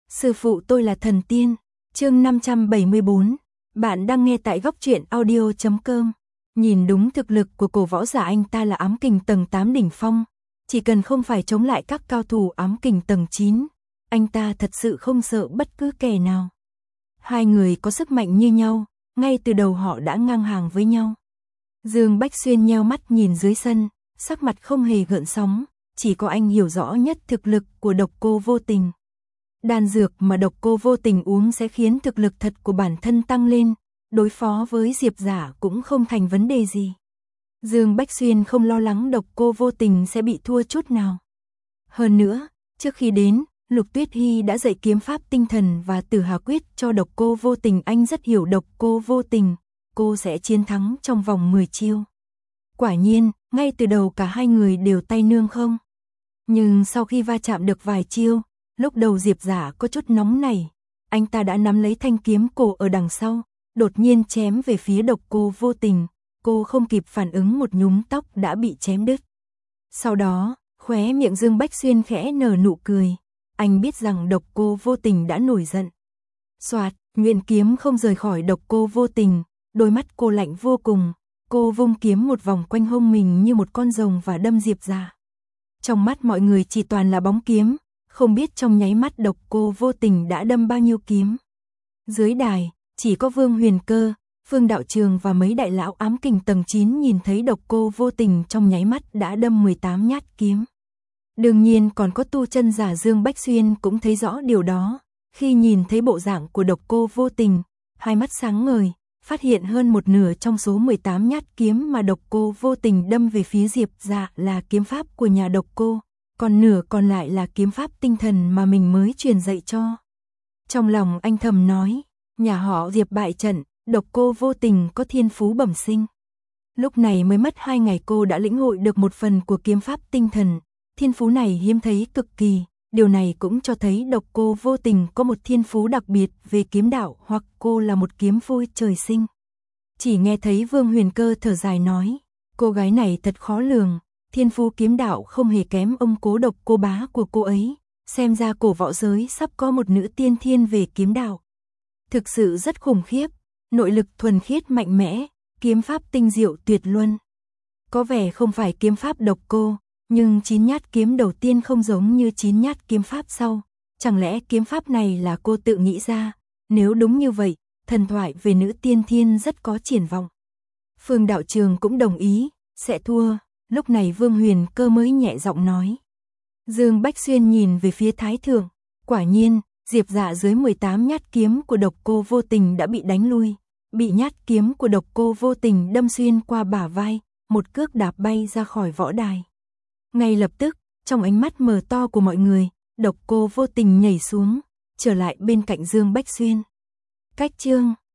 Sư phụ tôi là thần tiên. Chương 574. Bạn đang nghe tại góc truyện audio.com. Nhìn đúng thực lực của cổ võ giả, anh ta là ám kình tầng 8 đỉnh phong, chỉ cần không phải chống lại các cao thủ ám kình tầng 9, anh ta thật sự không sợ bất cứ kẻ nào. Hai người có sức mạnh như nhau, ngay từ đầu họ đã ngang hàng với nhau. Dương Bách Xuyên nheo mắt nhìn dưới sân, sắc mặt không hề gợn sóng, chỉ có anh hiểu rõ nhất thực lực của Độc Cô Vô Tình. Đan dược mà Độc Cô Vô Tình uống sẽ khiến thực lực thật của bản thân tăng lên, đối phó với Diệp Giả cũng không thành vấn đề gì. Dương Bách Xuyên không lo lắng Độc Cô Vô Tình sẽ bị thua chút nào. Hơn nữa, trước khi đến, Lục Tuyết Hy đã dạy kiếm pháp tinh thần và Tử Hà Quyết cho Độc Cô Vô Tình. Anh rất hiểu Độc Cô Vô Tình, cô sẽ chiến thắng trong vòng 10 chiêu. Quả nhiên, ngay từ đầu cả hai người đều tay nương không. Nhưng sau khi va chạm được vài chiêu, lúc đầu Diệp Giả có chút nóng nảy, anh ta đã nắm lấy thanh kiếm cổ ở đằng sau, đột nhiên chém về phía Độc Cô Vô Tình. Cô không kịp phản ứng, một nhúm tóc đã bị chém đứt. Sau đó, khóe miệng Dương Bách Xuyên khẽ nở nụ cười. Anh biết rằng Độc Cô Vô Tình đã nổi giận. Soạt, nhuyễn kiếm không rời khỏi Độc Cô Vô Tình, đôi mắt cô lạnh vô cùng. Cô vung kiếm một vòng quanh hông mình như một con rồng và đâm Diệp Giả. Trong mắt mọi người chỉ toàn là bóng kiếm, không biết trong nháy mắt Độc Cô Vô Tình đã đâm bao nhiêu kiếm. Dưới đài, chỉ có Vương Huyền Cơ, Phương Đạo Trường và mấy đại lão ám kình tầng 9 nhìn thấy Độc Cô Vô Tình trong nháy mắt đã đâm 18 nhát kiếm. Đương nhiên còn có tu chân giả Dương Bách Xuyên cũng thấy rõ điều đó. Khi nhìn thấy bộ dạng của Độc Cô Vô Tình, hai mắt sáng ngời, phát hiện hơn một nửa trong số 18 nhát kiếm mà Độc Cô Vô Tình đâm về phía Diệp Giả là kiếm pháp của nhà Độc Cô, còn nửa còn lại là kiếm pháp tinh thần mà mình mới truyền dạy cho. Trong lòng anh thầm nói, nhà họ Diệp bại trận, Độc Cô Vô Tình có thiên phú bẩm sinh. Lúc này mới mất 2 ngày cô đã lĩnh hội được một phần của kiếm pháp tinh thần, thiên phú này hiếm thấy cực kỳ. Điều này cũng cho thấy Độc Cô Vô Tình có một thiên phú đặc biệt về kiếm đạo, hoặc cô là một kiếm phôi trời sinh. Chỉ nghe thấy Vương Huyền Cơ thở dài nói, cô gái này thật khó lường, thiên phú kiếm đạo không hề kém ông Cố Độc Cô Bá của cô ấy, xem ra cổ võ giới sắp có một nữ tiên thiên về kiếm đạo. Thực sự rất khủng khiếp, nội lực thuần khiết mạnh mẽ, kiếm pháp tinh diệu tuyệt luân. Có vẻ không phải kiếm pháp Độc Cô, nhưng 9 nhát kiếm đầu tiên không giống như 9 nhát kiếm pháp sau. Chẳng lẽ kiếm pháp này là cô tự nghĩ ra? Nếu đúng như vậy, thần thoại về nữ tiên thiên rất có triển vọng. Phương Đạo Trường cũng đồng ý, sẽ thua. Lúc này Vương Huyền Cơ mới nhẹ giọng nói. Dương Bách Xuyên nhìn về phía Thái Thượng. Quả nhiên, Diệp Giả dưới 18 nhát kiếm của Độc Cô Vô Tình đã bị đánh lui. Bị nhát kiếm của Độc Cô Vô Tình đâm xuyên qua bả vai, một cước đạp bay ra khỏi võ đài. Ngay lập tức, trong ánh mắt mờ to của mọi người, Độc Cô Vô Tình nhảy xuống, trở lại bên cạnh Dương Bách Xuyên. Cách chương